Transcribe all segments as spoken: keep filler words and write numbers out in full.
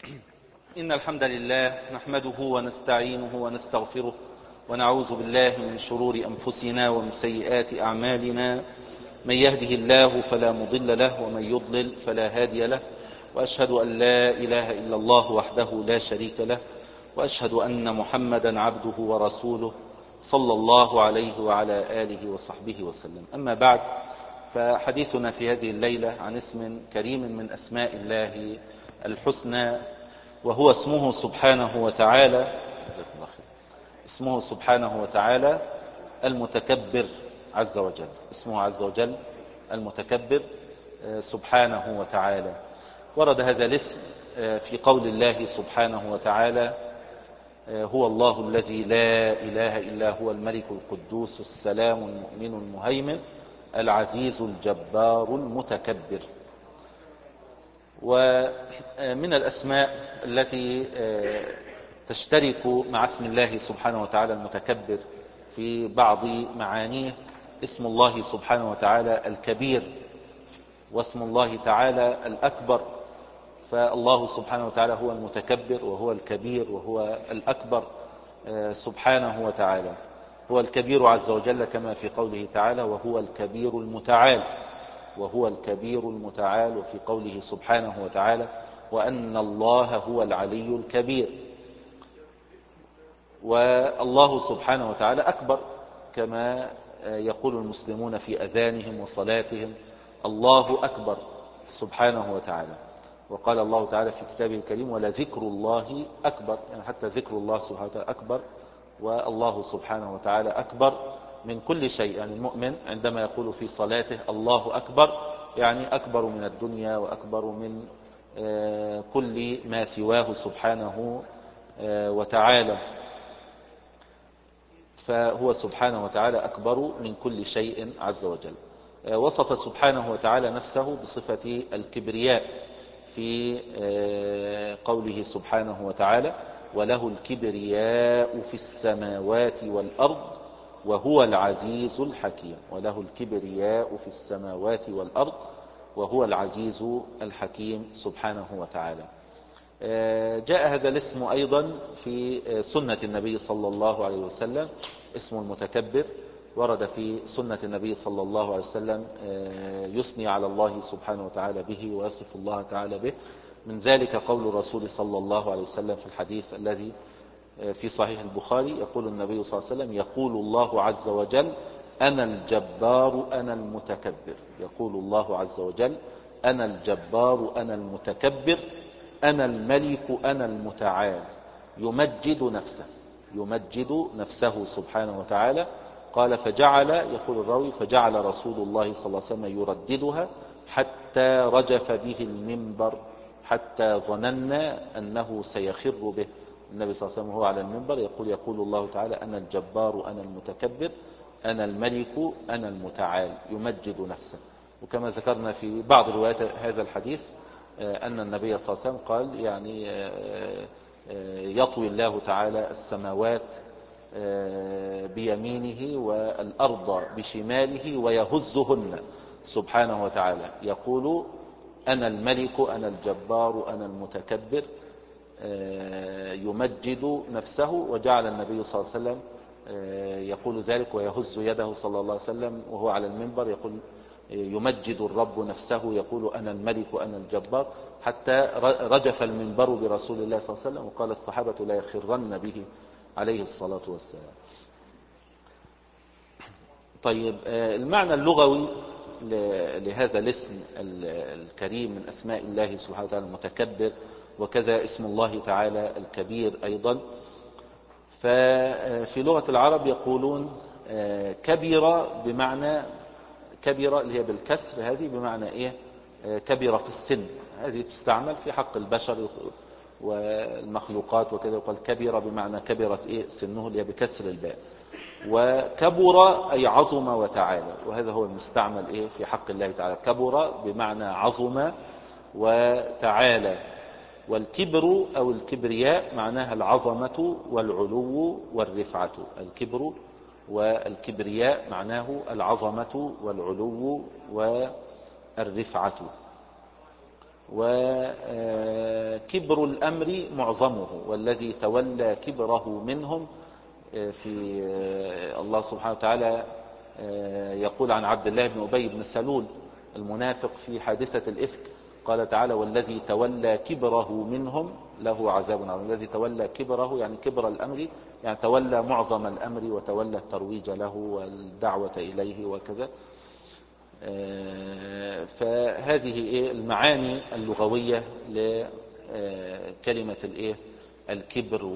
إن الحمد لله نحمده ونستعينه ونستغفره ونعوذ بالله من شرور أنفسنا ومن سيئات أعمالنا. من يهده الله فلا مضل له ومن يضلل فلا هادي له، وأشهد أن لا إله إلا الله وحده لا شريك له، وأشهد أن محمدا عبده ورسوله صلى الله عليه وعلى آله وصحبه وسلم. أما بعد، فحديثنا في هذه الليلة عن اسم كريم من أسماء الله الحسنى، وهو اسمه سبحانه وتعالى اسمه سبحانه وتعالى المتكبر عز وجل. اسمه عز وجل المتكبر سبحانه وتعالى. ورد هذا الاسم في قول الله سبحانه وتعالى: هو الله الذي لا إله إلا هو الملك القدوس السلام المؤمن المهيمن العزيز الجبار المتكبر. ومن الأسماء التي تشترك مع اسم الله سبحانه وتعالى المتكبر في بعض معانيه اسم الله سبحانه وتعالى الكبير، واسم الله تعالى الأكبر. فالله سبحانه وتعالى هو المتكبر وهو الكبير وهو الأكبر سبحانه وتعالى. هو الكبير عز وجل كما في قوله تعالى: وهو الكبير المتعال. وهو الكبير المتعال. وفي قوله سبحانه وتعالى: وأن الله هو العلي الكبير. والله سبحانه وتعالى أكبر كما يقول المسلمون في أذانهم وصلاتهم: الله أكبر سبحانه وتعالى. وقال الله تعالى في كتابه الكريم: ولذكر الله أكبر، يعني حتى ذكر الله سبحانه وتعالى أكبر، والله سبحانه وتعالى أكبر من كل شيء. يعني المؤمن عندما يقول في صلاته الله أكبر يعني أكبر من الدنيا وأكبر من كل ما سواه سبحانه وتعالى. فهو سبحانه وتعالى أكبر من كل شيء عز وجل. وصف سبحانه وتعالى نفسه بصفة الكبرياء في قوله سبحانه وتعالى: وله الكبرياء في السماوات والأرض وهو العزيز الحكيم. وله الكبرياء في السماوات والأرض وهو العزيز الحكيم سبحانه وتعالى. جاء هذا الاسم أيضا في سنة النبي صلى الله عليه وسلم. اسم المتكبر ورد في سنة النبي صلى الله عليه وسلم يثني على الله سبحانه وتعالى به ويصف الله تعالى به. من ذلك قول الرسول صلى الله عليه وسلم في الحديث الذي في صحيح البخاري: يقول النبي صلى الله عليه وسلم: يقول الله عز وجل: أنا الجبار أنا المتكبر. يقول الله عز وجل: أنا الجبار أنا المتكبر أنا الملك أنا المتعال. يمجد نفسه يمجد نفسه سبحانه وتعالى. قال: فجعل يقول الراوي فجعل رسول الله صلى الله عليه وسلم يرددها حتى رجف به المنبر، حتى ظننا أنه سيخر به. النبي صلى الله عليه وسلم هو على المنبر يقول يقول الله تعالى: أنا الجبار أنا المتكبر أنا الملك أنا المتعال. يمجد نفسه. وكما ذكرنا في بعض روايات هذا الحديث أن النبي صلى الله عليه وسلم قال: يعني يطوي الله تعالى السماوات بيمينه والأرض بشماله ويهزهن سبحانه وتعالى. يقول: أنا الملك أنا الجبار أنا المتكبر. يمجد نفسه. وجعل النبي صلى الله عليه وسلم يقول ذلك ويهز يده صلى الله عليه وسلم وهو على المنبر يقول: يمجد الرب نفسه يقول: أنا الملك أنا الجبار، حتى رجف المنبر برسول الله صلى الله عليه وسلم. وقال الصحابة: لا يخرن به عليه الصلاة والسلام. طيب، المعنى اللغوي لهذا الاسم الكريم من أسماء الله سبحانه وتعالى المتكبر، وكذا اسم الله تعالى الكبير أيضا. ففي لغة العرب يقولون كبيرة بمعنى كبيرة اللي هي بالكسر، هذه بمعنى إيه؟ كبيرة في السن. هذه تستعمل في حق البشر والمخلوقات وكذا. يقول كبيرة بمعنى كبرت إيه؟ سنه، اللي هي بكسر الباء. وكبر أي عظم وتعالى، وهذا هو المستعمل إيه في حق الله تعالى. كبر بمعنى عظم وتعالى. والكبر أو الكبرياء معناها العظمة والعلو والرفعة. الكبر والكبرياء معناه العظمة والعلو والرفعة. وكما كبر الأمر معظمه، والذي تولى كبره منهم. في الله سبحانه وتعالى يقول عن عبد الله بن أبي بن سلول المنافق في حادثة الإفك، قال تعالى والذي تولى كبره منهم له عذاب عظيم. الذي تولى كبره يعني كبر الأمر، يعني تولى معظم الأمر وتولى الترويج له والدعوة إليه وكذا. فهذه المعاني اللغوية لكلمة الكبر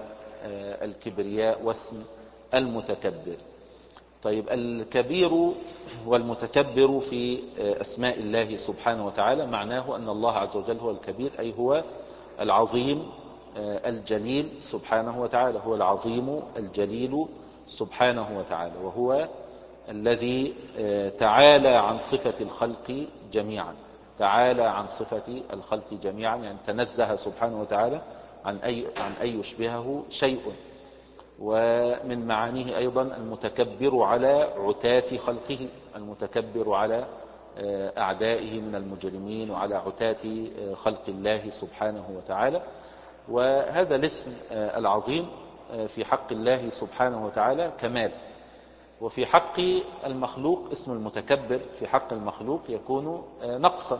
والكبرياء واسم المتكبر. طيب، الكبير والمتكبر في أسماء الله سبحانه وتعالى معناه أن الله عز وجل هو الكبير، أي هو العظيم الجليل سبحانه وتعالى، هو العظيم الجليل سبحانه وتعالى، وهو الذي تعالى عن صفة الخلق جميعا، تعالى عن صفة الخلق جميعا، يعني تنزه سبحانه وتعالى عن أي عن أن يشبهه شيء. ومن معانيه أيضا المتكبر على عتاة خلقه، المتكبر على أعدائه من المجرمين وعلى عتاة خلق الله سبحانه وتعالى. وهذا الاسم العظيم في حق الله سبحانه وتعالى كمال، وفي حق المخلوق اسم المتكبر في حق المخلوق يكون نقصا.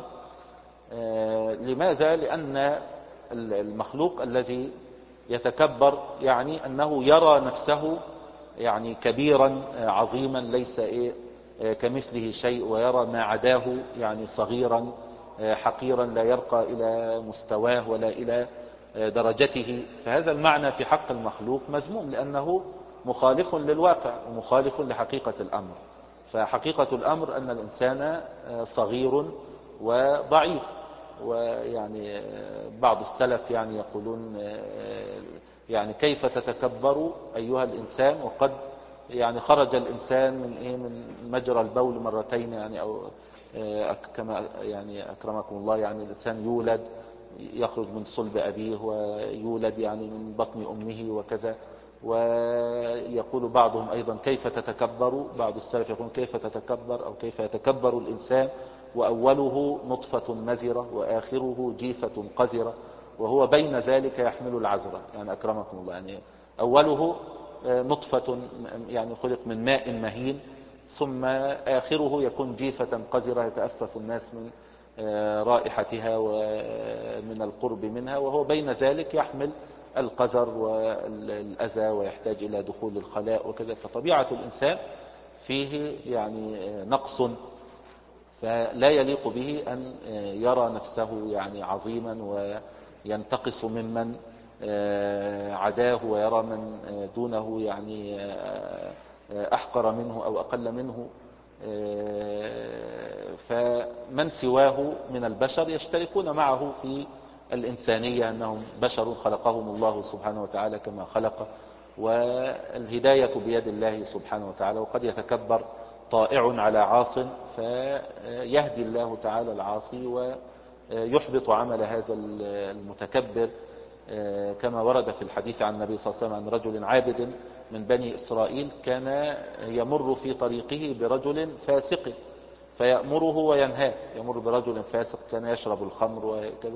لماذا؟ لأن المخلوق الذي يتكبر يعني أنه يرى نفسه يعني كبيرا عظيما ليس إيه كمثله شيء، ويرى ما عداه يعني صغيرا حقيرا لا يرقى إلى مستواه ولا إلى درجته. فهذا المعنى في حق المخلوق مذموم، لأنه مخالف للواقع ومخالف لحقيقة الأمر. فحقيقة الأمر أن الإنسان صغير وضعيف. ويعني بعض السلف يعني يقولون يعني كيف تتكبر أيها الإنسان وقد يعني خرج الإنسان من إيه من مجرى البول مرتين، يعني أو كما يعني أكرمكم الله، يعني الإنسان يولد يخرج من صلب أبيه ويولد يعني من بطن أمه وكذا. ويقول بعضهم أيضا كيف تتكبر، بعض السلف يقول كيف تتكبر أو كيف يتكبر الإنسان وأوله نطفة مذرة وآخره جيفة قذرة وهو بين ذلك يحمل العذرة. يعني أكرمكم الله، يعني أوله نطفة يعني خلق من ماء مهين، ثم آخره يكون جيفة قذرة يتأفف الناس من رائحتها ومن القرب منها، وهو بين ذلك يحمل القذر والأذى ويحتاج إلى دخول الخلاء وكذا. فطبيعة الإنسان فيه يعني نقص، فلا يليق به أن يرى نفسه يعني عظيما وينتقص ممن عداه ويرى من دونه يعني أحقر منه أو أقل منه. فمن سواه من البشر يشتركون معه في الإنسانية، أنهم بشر خلقهم الله سبحانه وتعالى كما خلق، والهداية بيد الله سبحانه وتعالى. وقد يتكبر طائع على عاص فيهدي الله تعالى العاصي ويحبط عمل هذا المتكبر، كما ورد في الحديث عن النبي صلى الله عليه وسلم عن رجل عابد من بني إسرائيل كان يمر في طريقه برجل فاسق فيأمره وينهاه. يمر برجل فاسق كان يشرب الخمر وكذا،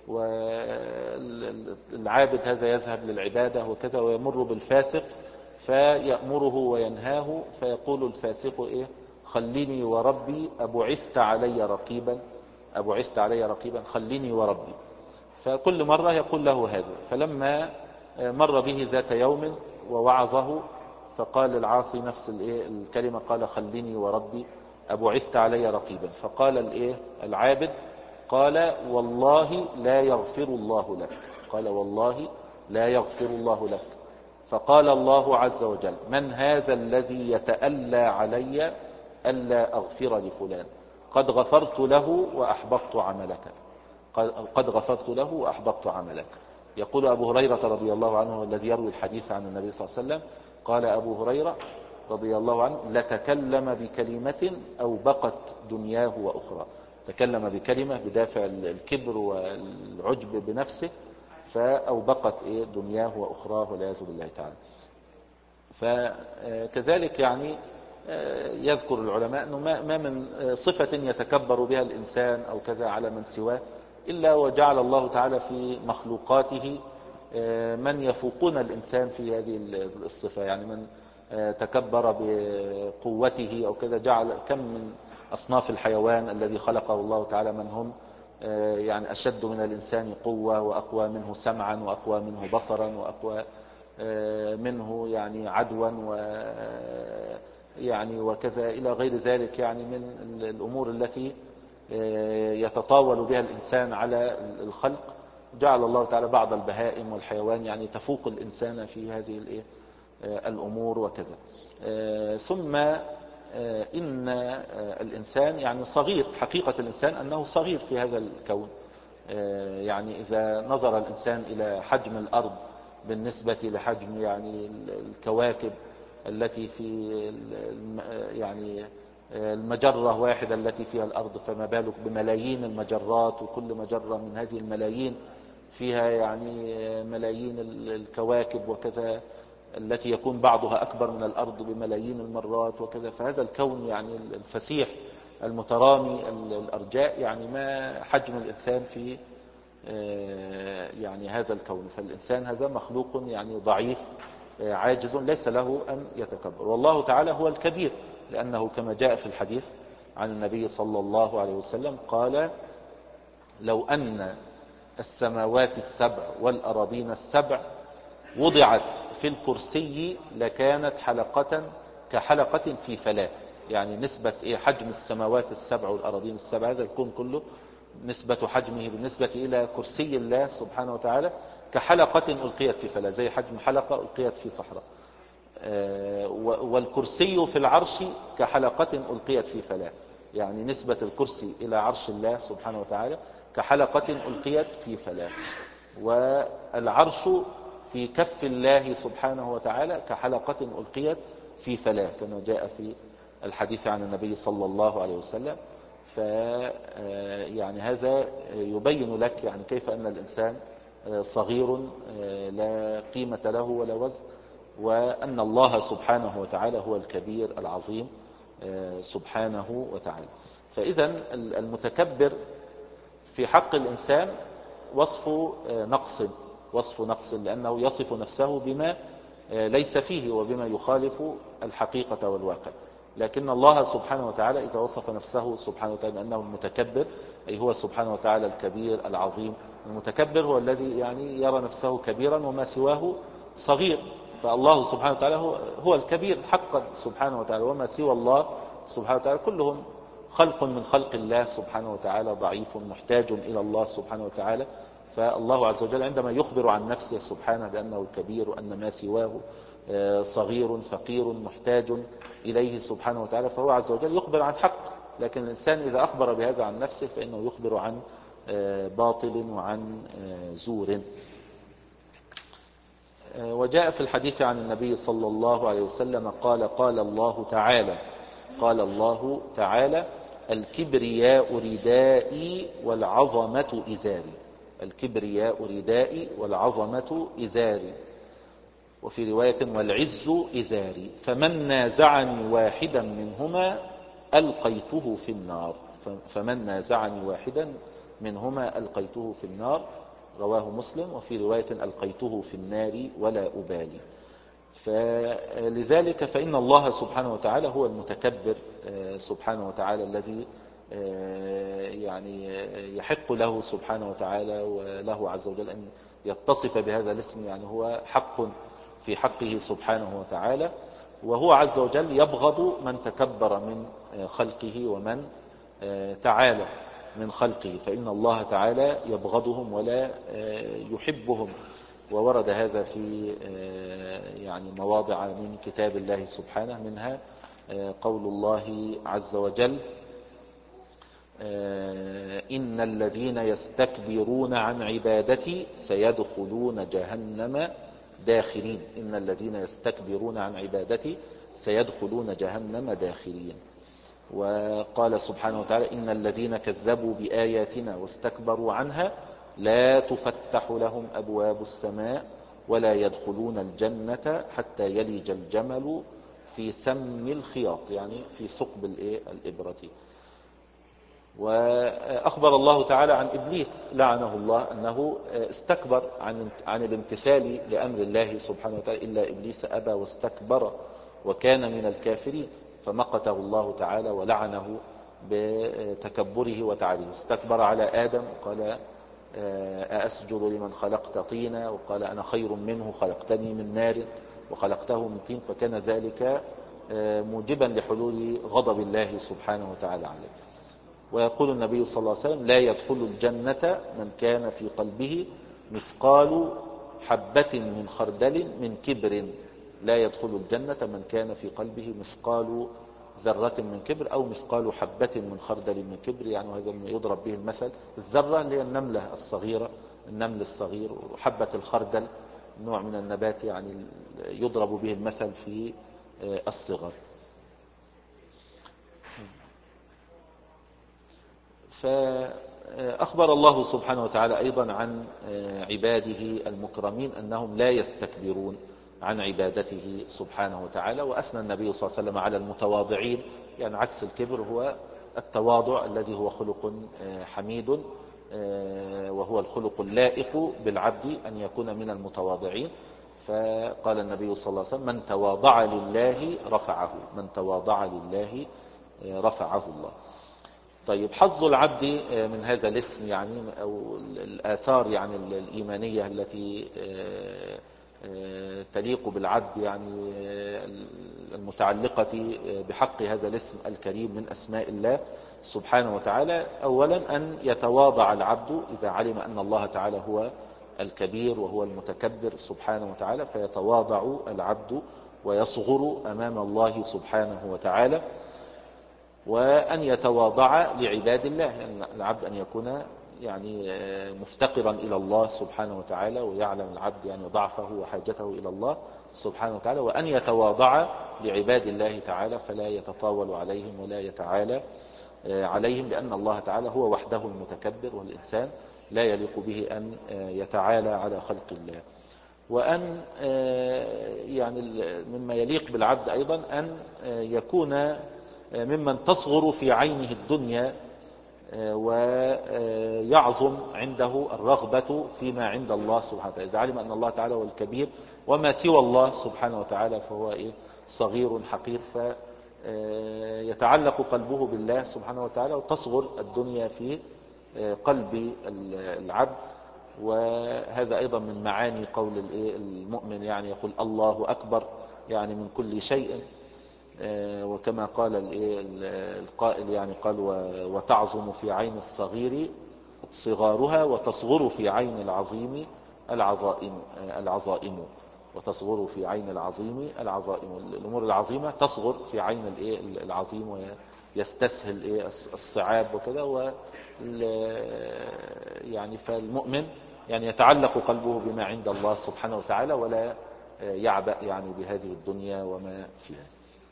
والعابد هذا يذهب للعبادة وكذا، ويمر بالفاسق فيأمره وينهاه، فيقول الفاسق إيه خليني وربي أبعثت علي رقيبا، أبعثت علي رقيبا خليني وربي. فكل مرة يقول له هذا. فلما مر به ذات يوم ووعظه فقال العاصي نفس الكلمة، قال خليني وربي أبعثت علي رقيبا. فقال الايه العابد قال والله لا يغفر الله لك، قال والله لا يغفر الله لك. فقال الله عز وجل من هذا الذي يتألى علي ألا أغفر لفلان؟ قد غفرت له وأحبطت عملك، قد غفرت له وأحبطت عملك. يقول أبو هريرة رضي الله عنه الذي يروي الحديث عن النبي صلى الله عليه وسلم، قال أبو هريرة رضي الله عنه لتكلم بكلمة أو بقت دنياه وأخرى. تكلم بكلمة بدافع الكبر والعجب بنفسه فأوبقت إيه دنياه وأخراه والعياذ بالله تعالى. فكذلك يعني يذكر العلماء أنه ما من صفة يتكبر بها الإنسان أو كذا على من سواه إلا وجعل الله تعالى في مخلوقاته من يفوقون الإنسان في هذه الصفة. يعني من تكبر بقوته أو كذا، جعل كم من أصناف الحيوان الذي خلقه الله تعالى من هم يعني أشد من الإنسان قوة، وأقوى منه سمعا، وأقوى منه بصرا، وأقوى منه يعني عدوا و يعني وكذا إلى غير ذلك، يعني من الأمور التي يتطاول بها الإنسان على الخلق. جعل الله تعالى بعض البهائم والحيوان يعني تفوق الإنسان في هذه الأمور وكذا. ثم إن الإنسان يعني صغير، حقيقة الإنسان أنه صغير في هذا الكون. يعني إذا نظر الإنسان إلى حجم الأرض بالنسبة لحجم يعني الكواكب التي في يعني المجرة واحدة التي فيها الأرض، فما بالك بملايين المجرات، وكل مجرة من هذه الملايين فيها يعني ملايين الكواكب وكذا، التي يكون بعضها أكبر من الأرض بملايين المرات وكذا. فهذا الكون يعني الفسيح المترامي الأرجاء، يعني ما حجم الإنسان في يعني هذا الكون. فالإنسان هذا مخلوق يعني ضعيف عاجز، ليس له أن يتكبر. والله تعالى هو الكبير، لأنه كما جاء في الحديث عن النبي صلى الله عليه وسلم قال: لو أن السماوات السبع والأراضين السبع وضعت في الكرسي لكانت حلقة كحلقة في فلاة. يعني نسبة إيه حجم السماوات السبع والأراضين السبع، هذا الكون كله نسبة حجمه بالنسبة إلى كرسي الله سبحانه وتعالى كحلقة ألقيت في فلاة، زي حجم حلقة ألقيت في صحراء. والكرسي في العرش كحلقة ألقيت في فلاة، يعني نسبة الكرسي إلى عرش الله سبحانه وتعالى كحلقة ألقيت في فلاة. والعرش في كف الله سبحانه وتعالى كحلقة ألقيت في فلاة، كما جاء في الحديث عن النبي صلى الله عليه وسلم. ف يعني هذا يبين لك يعني كيف أن الإنسان صغير لا قيمة له ولا وزن، وأن الله سبحانه وتعالى هو الكبير العظيم سبحانه وتعالى. فإذا المتكبر في حق الإنسان وصف نقص، وصف نقص، لأنه يصف نفسه بما ليس فيه وبما يخالف الحقيقة والواقع. لكن الله سبحانه وتعالى إذا وصف نفسه سبحانه وتعالى أنه المتكبر، أي هو سبحانه وتعالى الكبير العظيم. المتكبر هو الذي يعني يرى نفسه كبيرا وما سواه صغير، فالله سبحانه وتعالى هو, هو الكبير حقا سبحانه وتعالى، وما سوى الله سبحانه وتعالى كلهم خلق من خلق الله سبحانه وتعالى، ضعيف محتاج إلى الله سبحانه وتعالى. فالله عز وجل عندما يخبر عن نفسه سبحانه بأنه الكبير وأن ما سواه صغير فقير محتاج إليه سبحانه وتعالى، فهو عز وجل يخبر عن حق. لكن الإنسان إذا أخبر بهذا عن نفسه فإنه يخبر عن باطل وعن زور. وجاء في الحديث عن النبي صلى الله عليه وسلم قال: قال الله تعالى قال الله تعالى الكبرياء ردائي والعظمة إزاري. الكبرياء ردائي والعظمة إزاري، وفي رواية والعز إزاري، فمن نازعني واحدا منهما ألقيته في النار. فمن نازعني واحدا منهما ألقيته في النار، رواه مسلم. وفي رواية ألقيته في النار ولا أبالي. فلذلك فإن الله سبحانه وتعالى هو المتكبر سبحانه وتعالى الذي يعني يحق له سبحانه وتعالى وله عز وجل أن يتصف بهذا الاسم. يعني هو حق في حقه سبحانه وتعالى، وهو عز وجل يبغض من تكبر من خلقه ومن تعالى من خلقه، فإن الله تعالى يبغضهم ولا يحبهم. وورد هذا في يعني مواضع من كتاب الله سبحانه، منها قول الله عز وجل: إن الذين يستكبرون عن عبادتي سيدخلون جهنم داخرين. إن الذين يستكبرون عن عبادتي سيدخلون جهنم داخرين. وقال سبحانه وتعالى: إن الذين كذبوا بآياتنا واستكبروا عنها لا تفتح لهم أبواب السماء ولا يدخلون الجنة حتى يلج الجمل في سم الخياط، يعني في ثقب الإبرة. وأخبر الله تعالى عن إبليس لعنه الله أنه استكبر عن عن الامتثال لأمر الله سبحانه وتعالى، إلا إبليس أبى واستكبر وكان من الكافرين، فمقته الله تعالى ولعنه بتكبره وتعاليه. استكبر على آدم وقال أأسجد لمن خلقت طينا، وقال أنا خير منه خلقتني من نار وخلقته من طين، فكان ذلك موجبا لحلول غضب الله سبحانه وتعالى عليه. ويقول النبي صلى الله عليه وسلم لا يدخل الجنة من كان في قلبه مثقال حبة من خردل من كبر. لا يدخل الجنة من كان في قلبه مثقال ذرة من كبر أو مثقال حبة من خردل من كبر. يعني وهذا يضرب به المثل. الذرة اللي هي النملة الصغيرة، النمل الصغير، وحبة الخردل نوع من النبات، يعني يضرب به المثل في الصغر. فأخبر الله سبحانه وتعالى أيضا عن عباده المكرمين أنهم لا يستكبرون عن عبادته سبحانه وتعالى. وأثنى النبي صلى الله عليه وسلم على المتواضعين، يعني عكس الكبر هو التواضع الذي هو خلق حميد، وهو الخلق اللائق بالعبد أن يكون من المتواضعين. فقال النبي صلى الله عليه وسلم من تواضع لله رفعه، من تواضع لله رفعه الله. طيب حظ العبد من هذا الاسم، يعني أو الآثار يعني الإيمانية التي تليق بالعبد، يعني المتعلقة بحق هذا الاسم الكريم من أسماء الله سبحانه وتعالى. أولا أن يتواضع العبد إذا علم أن الله تعالى هو الكبير وهو المتكبر سبحانه وتعالى، فيتواضع العبد ويصغر أمام الله سبحانه وتعالى. وأن يتواضع لعباد الله، يعني العبد أن يكون يعني مفتقرا إلى الله سبحانه وتعالى، ويعلم العبد يعني ضعفه وحاجته إلى الله سبحانه وتعالى. وأن يتواضع لعباد الله تعالى فلا يتطاول عليهم ولا يتعالى عليهم، لأن الله تعالى هو وحده المتكبر، والإنسان لا يليق به أن يتعالى على خلق الله. وأن يعني مما يليق بالعبد أيضا أن يكون ممن تصغر في عينه الدنيا ويعظم عنده الرغبة فيما عند الله سبحانه وتعالى. إذا علم أن الله تعالى هو الكبير وما سوى الله سبحانه وتعالى فهو إيه صغير حقير، فيتعلق قلبه بالله سبحانه وتعالى، وتصغر الدنيا في قلب العبد. وهذا أيضا من معاني قول المؤمن، يعني يقول الله أكبر يعني من كل شيء. وكما قال القائل يعني قال وتعظم في عين الصغير صغارها وتصغر في عين العظيم العظائم العظائم وتصغر في عين العظيم العظائم. الأمور العظيمة تصغر في عين العظيم ويستسهل الصعاب وكذا. و يعني فالمؤمن يعني يتعلق قلبه بما عند الله سبحانه وتعالى ولا يعبأ يعني بهذه الدنيا وما فيها.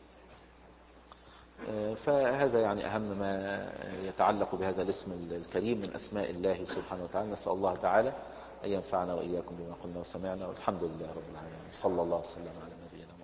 فهذا يعني أهم ما يتعلق بهذا الاسم الكريم من أسماء الله سبحانه وتعالى. نسأل الله تعالى أن ينفعنا وإياكم بما قلنا وسمعنا، والحمد لله رب العالمين. صلى الله وسلم على نبينا.